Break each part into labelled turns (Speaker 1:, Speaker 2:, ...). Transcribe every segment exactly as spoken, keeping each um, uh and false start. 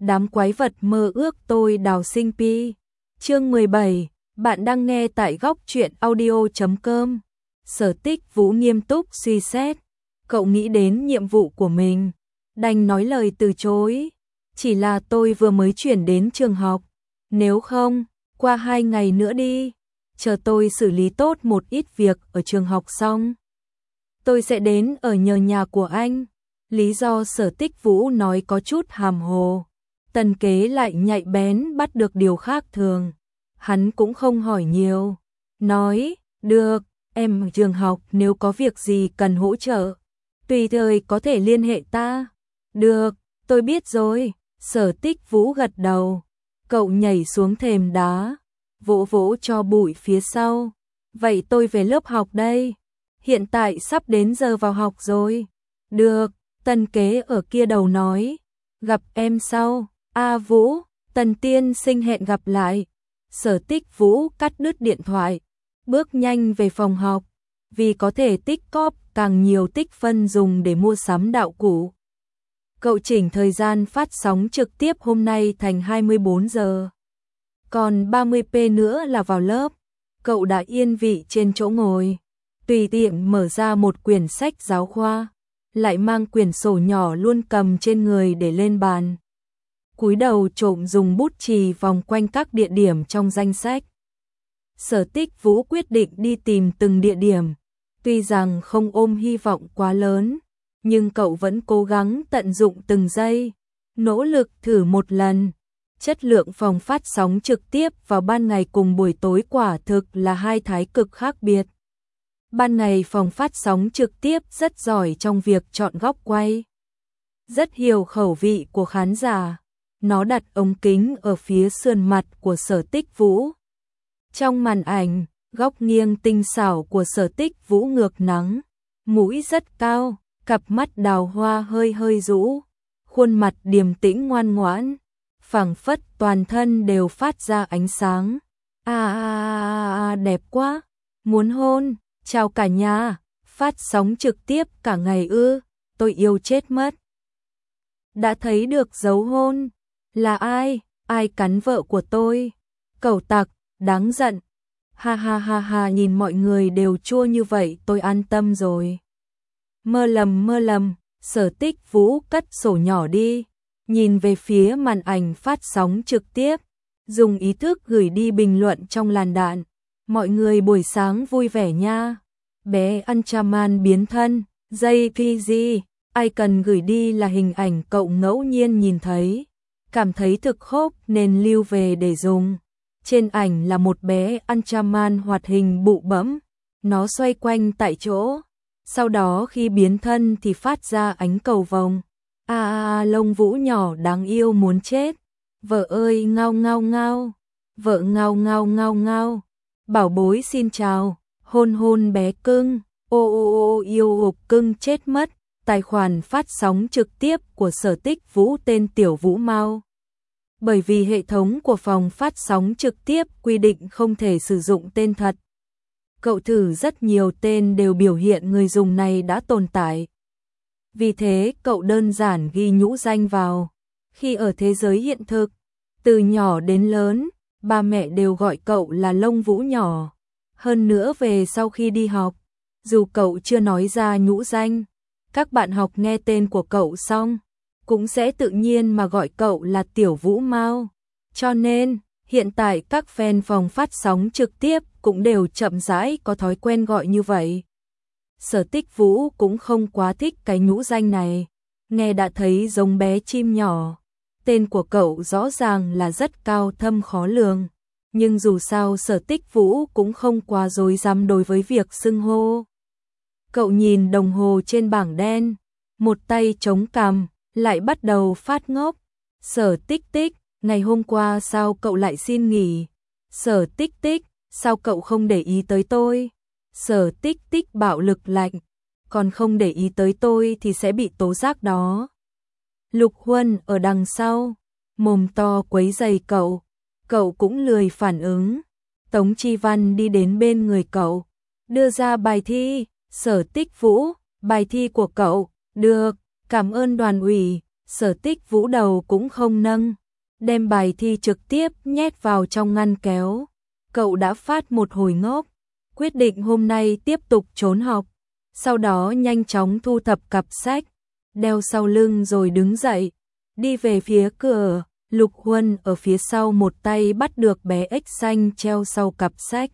Speaker 1: đám quái vật mơ ước tôi đào sinh pi. Chương mười bảy, bạn đang nghe tại góc truyện audio chấm com. Sở Tích Vũ nghiêm túc suy xét, cậu nghĩ đến nhiệm vụ của mình, đành nói lời từ chối. Chỉ là tôi vừa mới chuyển đến trường học, nếu không, qua hai ngày nữa đi, chờ tôi xử lý tốt một ít việc ở trường học xong. Tôi sẽ đến ở nhờ nhà của anh. Lý do Sở Tích Vũ nói có chút hàm hồ. Tần Kế lại nhạy bén bắt được điều khác thường. Hắn cũng không hỏi nhiều. Nói, được, em ở trường học nếu có việc gì cần hỗ trợ, tùy thời có thể liên hệ ta. Được, tôi biết rồi. Sở Tích Vũ gật đầu. Cậu nhảy xuống thềm đá, vỗ vỗ cho bụi phía sau. Vậy tôi về lớp học đây. Hiện tại sắp đến giờ vào học rồi. Được, Tần Kế ở kia đầu nói. Gặp em sau. A Vũ, Tần tiên sinh hẹn gặp lại. Sở Tích Vũ cắt đứt điện thoại, bước nhanh về phòng học, vì có thể tích cóp càng nhiều tích phân dùng để mua sắm đạo cụ. Cậu chỉnh thời gian phát sóng trực tiếp hôm nay thành hai mươi bốn giờ. Còn ba mươi phút nữa là vào lớp. Cậu đã yên vị trên chỗ ngồi, tùy tiện mở ra một quyển sách giáo khoa, lại mang quyển sổ nhỏ luôn cầm trên người để lên bàn. Cúi đầu trộm dùng bút chì vòng quanh các địa điểm trong danh sách. Sở Tích Vũ quyết định đi tìm từng địa điểm, tuy rằng không ôm hy vọng quá lớn, nhưng cậu vẫn cố gắng tận dụng từng giây, nỗ lực thử một lần. Chất lượng phòng phát sóng trực tiếp vào ban ngày cùng buổi tối quả thực là hai thái cực khác biệt. Ban ngày phòng phát sóng trực tiếp rất giỏi trong việc chọn góc quay, rất hiểu khẩu vị của khán giả. Nó đặt ống kính ở phía sườn mặt của Sở Tích Vũ. Trong màn ảnh, góc nghiêng tinh xảo của Sở Tích Vũ ngược nắng, mũi rất cao, cặp mắt đào hoa hơi hơi rũ, khuôn mặt điềm tĩnh ngoan ngoãn, phảng phất toàn thân đều phát ra ánh sáng. À, à, à, à đẹp quá, muốn hôn. Chào cả nhà, phát sóng trực tiếp cả ngày ư, tôi yêu chết mất. Đã thấy được dấu hôn. Là ai? Ai cắn vợ của tôi? Cẩu tặc, đáng giận. Ha ha ha ha, nhìn mọi người đều chua như vậy tôi an tâm rồi. Mơ lầm mơ lầm. Sở Tích Vũ cất sổ nhỏ đi, nhìn về phía màn ảnh phát sóng trực tiếp, dùng ý thức gửi đi bình luận trong làn đạn. Mọi người buổi sáng vui vẻ nha. Bé Anchaman biến thân, jay pê giê, ai cần gửi đi là hình ảnh cậu ngẫu nhiên nhìn thấy, cảm thấy thực khốc nên lưu về để dùng. Trên ảnh là một bé Anchaman hoạt hình bụ bẫm, nó xoay quanh tại chỗ, sau đó khi biến thân thì phát ra ánh cầu vồng. A à, à, lông vũ nhỏ đáng yêu muốn chết. Vợ ơi ngao ngao ngao, vợ ngao ngao ngao ngao. Bảo bối xin chào, hôn hôn bé cưng, ô ô ô yêu ục cưng chết mất. Tài khoản phát sóng trực tiếp của Sở Tích Vũ tên Tiểu Vũ Mau. Bởi vì hệ thống của phòng phát sóng trực tiếp quy định không thể sử dụng tên thật, cậu thử rất nhiều tên đều biểu hiện người dùng này đã tồn tại. Vì thế cậu đơn giản ghi nhũ danh vào. Khi ở thế giới hiện thực, từ nhỏ đến lớn, ba mẹ đều gọi cậu là lông vũ nhỏ. Hơn nữa về sau khi đi học, dù cậu chưa nói ra nhũ danh, các bạn học nghe tên của cậu xong, cũng sẽ tự nhiên mà gọi cậu là Tiểu Vũ Mau. Cho nên, hiện tại các fan phòng phát sóng trực tiếp cũng đều chậm rãi có thói quen gọi như vậy. Sở Tích Vũ cũng không quá thích cái nhũ danh này, nghe đã thấy giống bé chim nhỏ. Tên của cậu rõ ràng là rất cao thâm khó lường, nhưng dù sao Sở Tích Vũ cũng không quá rối rắm đối với việc xưng hô. Cậu nhìn đồng hồ trên bảng đen, một tay chống cằm, lại bắt đầu phát ngốc. Sở Tích Tích, ngày hôm qua sao cậu lại xin nghỉ? Sở Tích Tích, sao cậu không để ý tới tôi? Sở Tích Tích bạo lực lạnh, còn không để ý tới tôi thì sẽ bị tố giác đó. Lục Huân ở đằng sau, mồm to quấy giày cậu, cậu cũng lười phản ứng. Tống Chi Văn đi đến bên người cậu, đưa ra bài thi. Sở Tích Vũ, bài thi của cậu, được, cảm ơn đoàn ủy. Sở Tích Vũ đầu cũng không nâng, đem bài thi trực tiếp nhét vào trong ngăn kéo. Cậu đã phát một hồi ngốc, quyết định hôm nay tiếp tục trốn học, sau đó nhanh chóng thu thập cặp sách, đeo sau lưng rồi đứng dậy, đi về phía cửa. Lục Huân ở phía sau một tay bắt được bé ếch xanh treo sau cặp sách.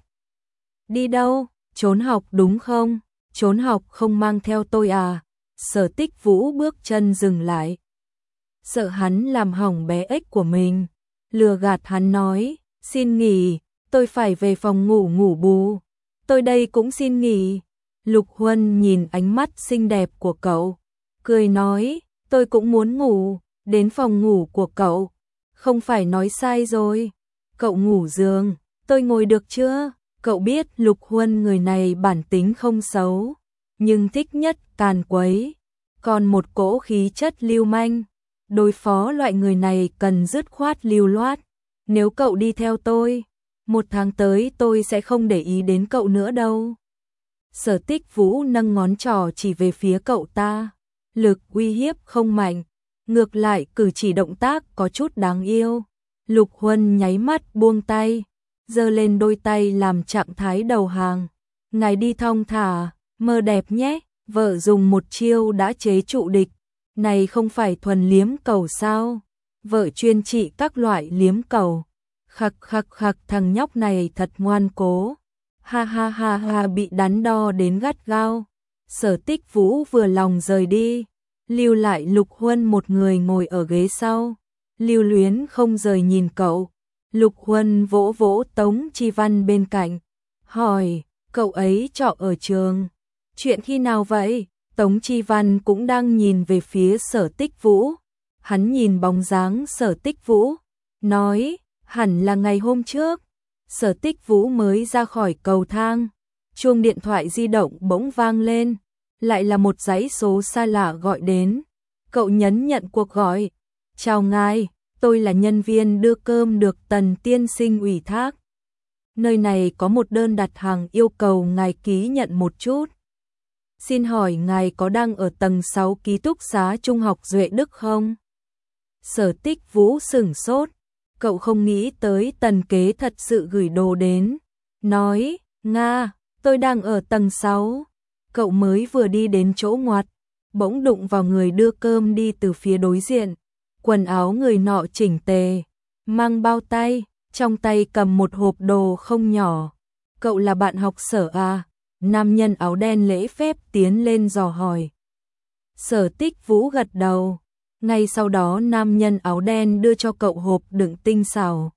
Speaker 1: Đi đâu? Trốn học đúng không? Trốn học không mang theo tôi à? Sở Tích Vũ bước chân dừng lại. Sợ hắn làm hỏng bé ếch của mình. Lừa gạt hắn nói, xin nghỉ, tôi phải về phòng ngủ ngủ bù. Tôi đây cũng xin nghỉ. Lục Huân nhìn ánh mắt xinh đẹp của cậu, cười nói, tôi cũng muốn ngủ, đến phòng ngủ của cậu. Không phải nói sai rồi. Cậu ngủ giường, tôi ngồi được chưa? Cậu biết Lục Huân người này bản tính không xấu, nhưng thích nhất càn quấy, còn một cỗ khí chất lưu manh. Đối phó loại người này cần dứt khoát lưu loát. Nếu cậu đi theo tôi, một tháng tới tôi sẽ không để ý đến cậu nữa đâu. Sở Tích Vũ nâng ngón trỏ chỉ về phía cậu ta, lực uy hiếp không mạnh, ngược lại cử chỉ động tác có chút đáng yêu. Lục Huân nháy mắt buông tay, giơ lên đôi tay làm trạng thái đầu hàng. Ngài đi thong thả, mơ đẹp nhé, vợ dùng một chiêu đã chế trụ địch. Này không phải thuần liếm cầu sao? Vợ chuyên trị các loại liếm cầu. Khặc khặc khặc, thằng nhóc này thật ngoan cố. Ha ha ha ha, bị đắn đo đến gắt gao. Sở Tích Vũ vừa lòng rời đi, lưu lại Lục Huân một người ngồi ở ghế sau. Lưu luyến không rời nhìn cậu. Lục Huân vỗ vỗ Tống Chi Văn bên cạnh, hỏi, cậu ấy trọ ở trường. Chuyện khi nào vậy? Tống Chi Văn cũng đang nhìn về phía Sở Tích Vũ. Hắn nhìn bóng dáng Sở Tích Vũ, nói, hẳn là ngày hôm trước. Sở Tích Vũ mới ra khỏi cầu thang, chuông điện thoại di động bỗng vang lên, lại là một dãy số xa lạ gọi đến. Cậu nhấn nhận cuộc gọi. Chào ngài, tôi là nhân viên đưa cơm được Tần tiên sinh ủy thác. Nơi này có một đơn đặt hàng yêu cầu ngài ký nhận một chút. Xin hỏi ngài có đang ở tầng sáu ký túc xá Trung học Duệ Đức không? Sở Tích Vũ sửng sốt, cậu không nghĩ tới Tần Kế thật sự gửi đồ đến. Nói, Nga, tôi đang ở tầng sáu. Cậu mới vừa đi đến chỗ ngoặt, bỗng đụng vào người đưa cơm đi từ phía đối diện. Quần áo người nọ chỉnh tề, mang bao tay, trong tay cầm một hộp đồ không nhỏ. Cậu là bạn học Sở à? Nam nhân áo đen lễ phép tiến lên dò hỏi. Sở Tích Vũ gật đầu. Ngay sau đó nam nhân áo đen đưa cho cậu hộp đựng tinh xảo.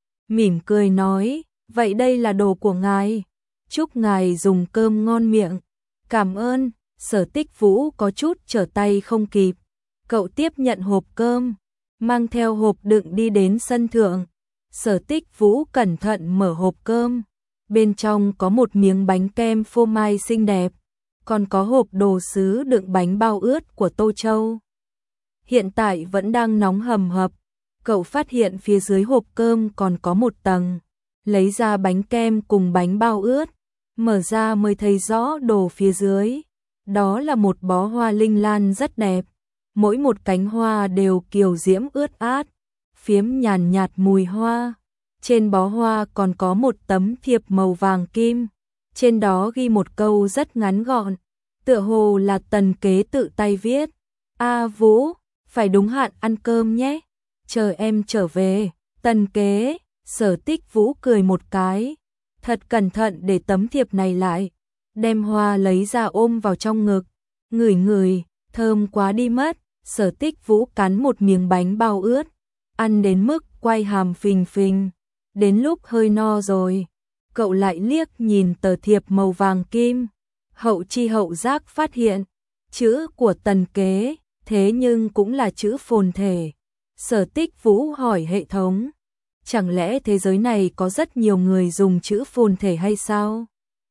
Speaker 1: Mỉm cười nói, vậy đây là đồ của ngài. Chúc ngài dùng cơm ngon miệng. Cảm ơn. Sở Tích Vũ có chút trở tay không kịp. Cậu tiếp nhận hộp cơm, mang theo hộp đựng đi đến sân thượng. Sở Tích Vũ cẩn thận mở hộp cơm. Bên trong có một miếng bánh kem phô mai xinh đẹp, còn có hộp đồ sứ đựng bánh bao ướt của Tô Châu. Hiện tại vẫn đang nóng hầm hập. Cậu phát hiện phía dưới hộp cơm còn có một tầng. Lấy ra bánh kem cùng bánh bao ướt, mở ra mới thấy rõ đồ phía dưới. Đó là một bó hoa linh lan rất đẹp. Mỗi một cánh hoa đều kiều diễm ướt át, phiếm nhàn nhạt mùi hoa. Trên bó hoa còn có một tấm thiệp màu vàng kim. Trên đó ghi một câu rất ngắn gọn, tựa hồ là Tần Kế tự tay viết. A Vũ, phải đúng hạn ăn cơm nhé. Chờ em trở về. Tần Kế. Sở Tích Vũ cười một cái, thật cẩn thận để tấm thiệp này lại, đem hoa lấy ra ôm vào trong ngực. Ngửi ngửi, thơm quá đi mất. Sở Tích Vũ cắn một miếng bánh bao ướt, ăn đến mức quay hàm phình phình. Đến lúc hơi no rồi, cậu lại liếc nhìn tờ thiệp màu vàng kim. Hậu chi hậu giác phát hiện, chữ của Tần Kế, thế nhưng cũng là chữ phồn thể. Sở Tích Vũ hỏi hệ thống, chẳng lẽ thế giới này có rất nhiều người dùng chữ phồn thể hay sao?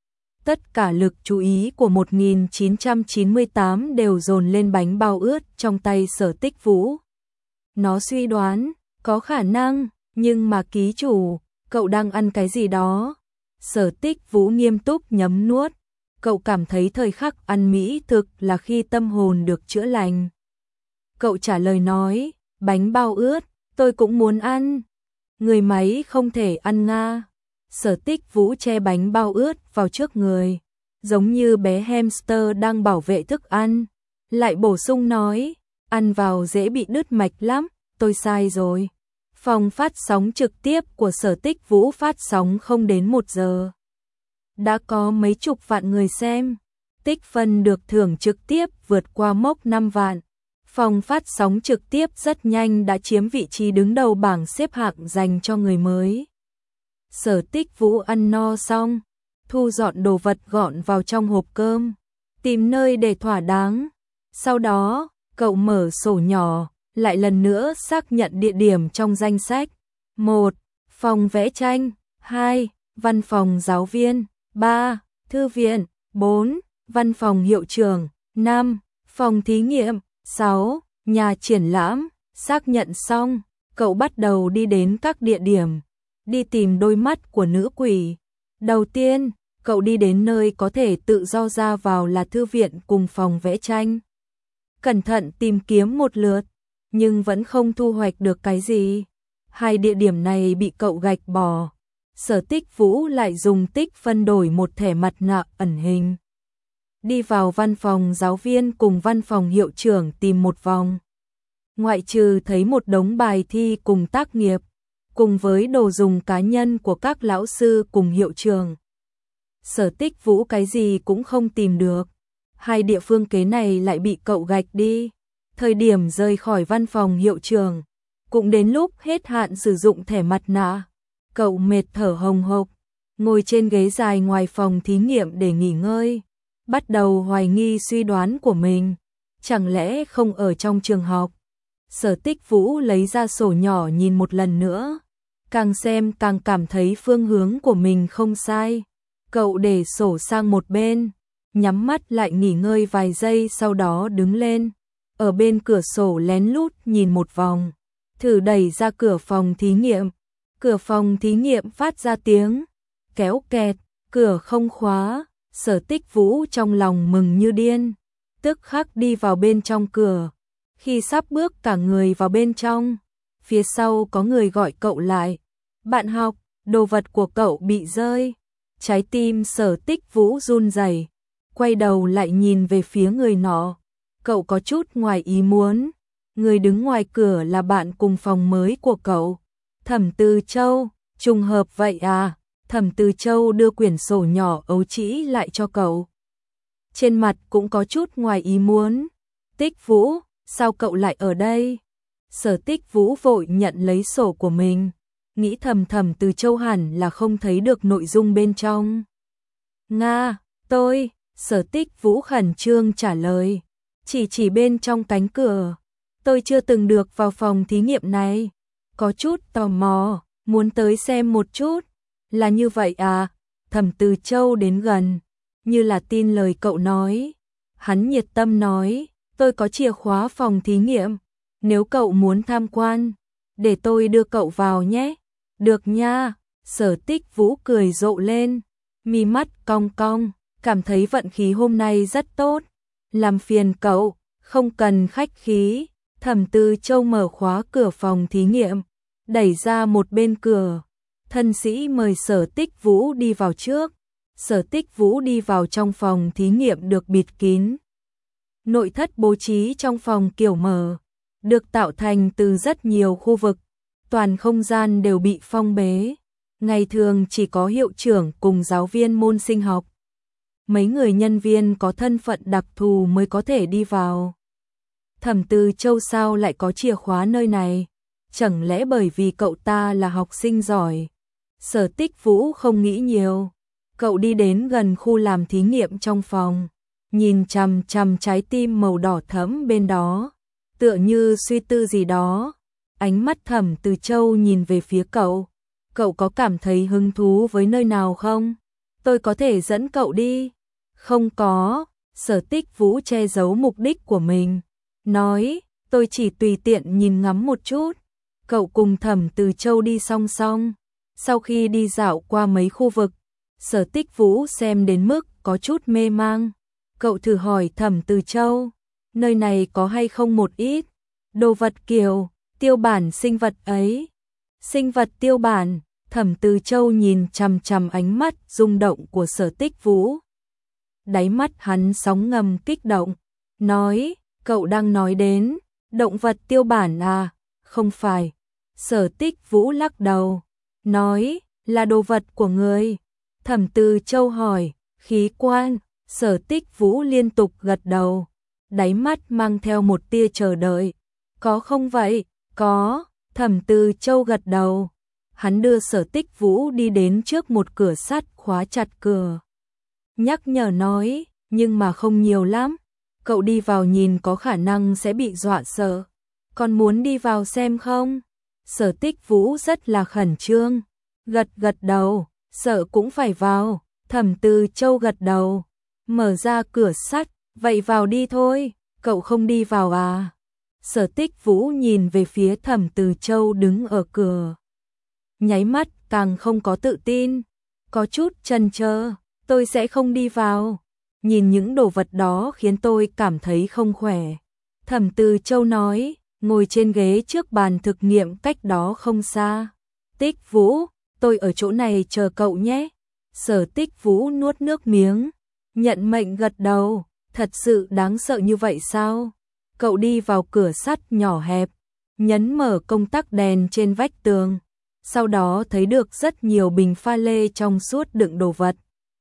Speaker 1: Tất cả lực chú ý của một nghìn chín trăm chín mươi tám đều dồn lên bánh bao ướt trong tay Sở Tích Vũ. Nó suy đoán, có khả năng, nhưng mà ký chủ, cậu đang ăn cái gì đó? Sở Tích Vũ nghiêm túc nhấm nuốt. Cậu cảm thấy thời khắc ăn mỹ thực là khi tâm hồn được chữa lành. Cậu trả lời nói, bánh bao ướt, tôi cũng muốn ăn. Người máy không thể ăn nga. Sở Tích Vũ che bánh bao ướt vào trước người, giống như bé hamster đang bảo vệ thức ăn. Lại bổ sung nói, ăn vào dễ bị đứt mạch lắm, tôi sai rồi. Phòng phát sóng trực tiếp của Sở Tích Vũ phát sóng không đến một giờ. Đã có mấy chục vạn người xem. Tích phân được thưởng trực tiếp vượt qua mốc năm vạn. Phòng phát sóng trực tiếp rất nhanh đã chiếm vị trí đứng đầu bảng xếp hạng dành cho người mới. Sở Tích Vũ ăn no xong, thu dọn đồ vật gọn vào trong hộp cơm, tìm nơi để thỏa đáng. Sau đó, cậu mở sổ nhỏ, lại lần nữa xác nhận địa điểm trong danh sách. một. Phòng vẽ tranh. hai. Văn phòng giáo viên. ba. Thư viện. bốn. Văn phòng hiệu trưởng. năm. Phòng thí nghiệm. sáu. Nhà triển lãm. Xác nhận xong, cậu bắt đầu đi đến các địa điểm, đi tìm đôi mắt của nữ quỷ. Đầu tiên, cậu đi đến nơi có thể tự do ra vào là thư viện cùng phòng vẽ tranh. Cẩn thận tìm kiếm một lượt, nhưng vẫn không thu hoạch được cái gì. Hai địa điểm này bị cậu gạch bỏ. Sở Tích Vũ lại dùng tích phân đổi một thẻ mặt nạ ẩn hình. Đi vào văn phòng giáo viên cùng văn phòng hiệu trưởng tìm một vòng. Ngoại trừ thấy một đống bài thi cùng tác nghiệp, cùng với đồ dùng cá nhân của các lão sư cùng hiệu trưởng, Sở Tích Vũ cái gì cũng không tìm được. Hai địa phương kế này lại bị cậu gạch đi. Thời điểm rời khỏi văn phòng hiệu trưởng, cũng đến lúc hết hạn sử dụng thẻ mặt nạ. Cậu mệt thở hồng hộc, ngồi trên ghế dài ngoài phòng thí nghiệm để nghỉ ngơi, bắt đầu hoài nghi suy đoán của mình. Chẳng lẽ không ở trong trường học? Sở Tích Vũ lấy ra sổ nhỏ nhìn một lần nữa, càng xem càng cảm thấy phương hướng của mình không sai. Cậu để sổ sang một bên, nhắm mắt lại nghỉ ngơi vài giây, sau đó đứng lên, ở bên cửa sổ lén lút nhìn một vòng, thử đẩy ra cửa phòng thí nghiệm. Cửa phòng thí nghiệm phát ra tiếng kéo kẹt, cửa không khóa. Sở Tích Vũ trong lòng mừng như điên, tức khắc đi vào bên trong cửa. Khi sắp bước cả người vào bên trong, phía sau có người gọi cậu lại. Bạn học, đồ vật của cậu bị rơi. Trái tim Sở Tích Vũ run rẩy, quay đầu lại nhìn về phía người nọ. Cậu có chút ngoài ý muốn. Người đứng ngoài cửa là bạn cùng phòng mới của cậu, Thẩm Từ Châu. Trùng hợp vậy à? Thẩm Từ Châu đưa quyển sổ nhỏ ấu trĩ lại cho cậu. Trên mặt cũng có chút ngoài ý muốn. Tích Vũ, sao cậu lại ở đây? Sở Tích Vũ vội nhận lấy sổ của mình, nghĩ thầm Thẩm Từ Châu hẳn là không thấy được nội dung bên trong. Nga, tôi, Sở Tích Vũ khẩn trương trả lời, chỉ chỉ bên trong cánh cửa. Tôi chưa từng được vào phòng thí nghiệm này, có chút tò mò, muốn tới xem một chút. Là như vậy à? Thẩm Từ Châu đến gần, như là tin lời cậu nói. Hắn nhiệt tâm nói, tôi có chìa khóa phòng thí nghiệm, nếu cậu muốn tham quan, để tôi đưa cậu vào nhé. Được nha. Sở Tích Vũ cười rộ lên, mi mắt cong cong, cảm thấy vận khí hôm nay rất tốt. Làm phiền cậu, không cần khách khí. Thẩm Từ Châu mở khóa cửa phòng thí nghiệm, đẩy ra một bên cửa. Thân sĩ mời Sở Tích Vũ đi vào trước. Sở Tích Vũ đi vào trong phòng thí nghiệm được bịt kín. Nội thất bố trí trong phòng kiểu mở, được tạo thành từ rất nhiều khu vực. Toàn không gian đều bị phong bế. Ngày thường chỉ có hiệu trưởng cùng giáo viên môn sinh học. Mấy người nhân viên có thân phận đặc thù mới có thể đi vào. Thẩm Từ Châu sao lại có chìa khóa nơi này? Chẳng lẽ bởi vì cậu ta là học sinh giỏi? Sở Tích Vũ không nghĩ nhiều. Cậu đi đến gần khu làm thí nghiệm trong phòng, nhìn chằm chằm trái tim màu đỏ thẫm bên đó, tựa như suy tư gì đó. Ánh mắt Thẩm Từ Châu nhìn về phía cậu. Cậu có cảm thấy hứng thú với nơi nào không? Tôi có thể dẫn cậu đi. Không có. Sở Tích Vũ che giấu mục đích của mình, nói, tôi chỉ tùy tiện nhìn ngắm một chút. Cậu cùng Thẩm Từ Châu đi song song. Sau khi đi dạo qua mấy khu vực, Sở Tích Vũ xem đến mức có chút mê mang. Cậu thử hỏi Thẩm Từ Châu, nơi này có hay không một ít Đồ vật kiểu, tiêu bản sinh vật ấy. Sinh vật tiêu bản, Thẩm Từ Châu nhìn chằm chằm ánh mắt rung động của Sở Tích Vũ. Đáy mắt hắn sóng ngầm kích động, nói, cậu đang nói đến, động vật tiêu bản à, không phải. Sở Tích Vũ lắc đầu, nói, là đồ vật của người. Thẩm Từ Châu hỏi, khí quan, Sở Tích Vũ liên tục gật đầu, đáy mắt mang theo một tia chờ đợi. Có không vậy? Có, Thẩm Từ Châu gật đầu. Hắn đưa Sở Tích Vũ đi đến trước một cửa sắt khóa chặt cửa. Nhắc nhở nói, nhưng mà không nhiều lắm. Cậu đi vào nhìn có khả năng sẽ bị dọa sợ. Còn muốn đi vào xem không? Sở Tích Vũ rất là khẩn trương. Gật gật đầu, sợ cũng phải vào. Thẩm Từ Châu gật đầu. Mở ra cửa sắt, vậy vào đi thôi. Cậu không đi vào à? Sở Tích Vũ nhìn về phía Thẩm Từ Châu đứng ở cửa. Nháy mắt càng không có tự tin. Có chút chần chờ, tôi sẽ không đi vào. Nhìn những đồ vật đó khiến tôi cảm thấy không khỏe. Thẩm Từ Châu nói, ngồi trên ghế trước bàn thực nghiệm cách đó không xa. Tích Vũ, tôi ở chỗ này chờ cậu nhé. Sở Tích Vũ nuốt nước miếng, nhận mệnh gật đầu. Thật sự đáng sợ như vậy sao? Cậu đi vào cửa sắt nhỏ hẹp, nhấn mở công tắc đèn trên vách tường. Sau đó thấy được rất nhiều bình pha lê trong suốt đựng đồ vật.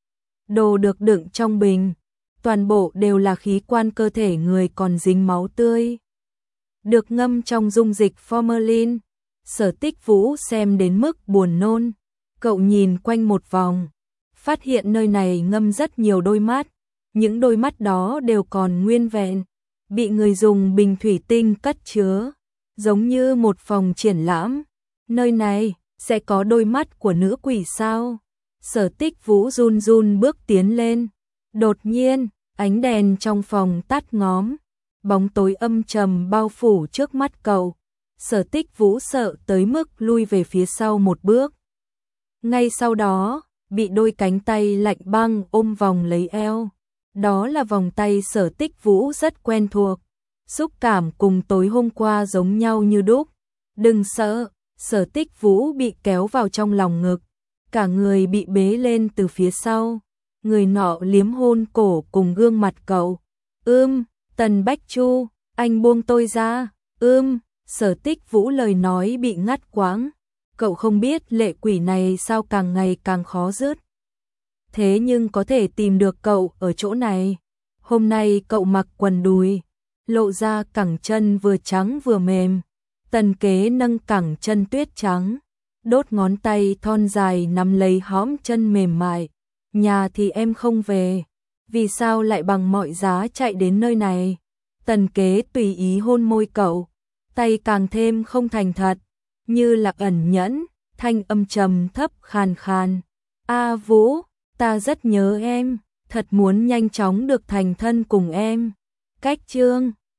Speaker 1: Đồ được đựng trong bình, toàn bộ đều là khí quan cơ thể người còn dính máu tươi. Được ngâm trong dung dịch formalin. Sở Tích Vũ xem đến mức buồn nôn. Cậu nhìn quanh một vòng, phát hiện nơi này ngâm rất nhiều đôi mắt. Những đôi mắt đó đều còn nguyên vẹn, bị người dùng bình thủy tinh cất chứa, giống như một phòng triển lãm. Nơi này sẽ có đôi mắt của nữ quỷ sao? Sở Tích Vũ run run bước tiến lên. Đột nhiên, ánh đèn trong phòng tắt ngóm, bóng tối âm trầm bao phủ trước mắt cậu. Sở Tích Vũ sợ tới mức lui về phía sau một bước. Ngay sau đó, bị đôi cánh tay lạnh băng ôm vòng lấy eo. Đó là vòng tay Sở Tích Vũ rất quen thuộc. Xúc cảm cùng tối hôm qua giống nhau như đúc. Đừng sợ, Sở Tích Vũ bị kéo vào trong lòng ngực. Cả người bị bế lên từ phía sau. Người nọ liếm hôn cổ cùng gương mặt cậu. Ưm, Tần Bách Chu, anh buông tôi ra. Ưm, Sở Tích Vũ lời nói bị ngắt quãng. Cậu không biết lệ quỷ này sao càng ngày càng khó dứt. Thế nhưng có thể tìm được cậu ở chỗ này. Hôm nay cậu mặc quần đùi, lộ ra cẳng chân vừa trắng vừa mềm. Tần Kế nâng cẳng chân tuyết trắng, đốt ngón tay thon dài nắm lấy hõm chân mềm mại. Nhà thì em không về, vì sao lại bằng mọi giá chạy đến nơi này? Tần Kế tùy ý hôn môi cậu, tay càng thêm không thành thật, như là ẩn nhẫn, thanh âm trầm thấp khàn khàn. A Vũ, ta rất nhớ em, thật muốn nhanh chóng được thành thân cùng em. Cách chương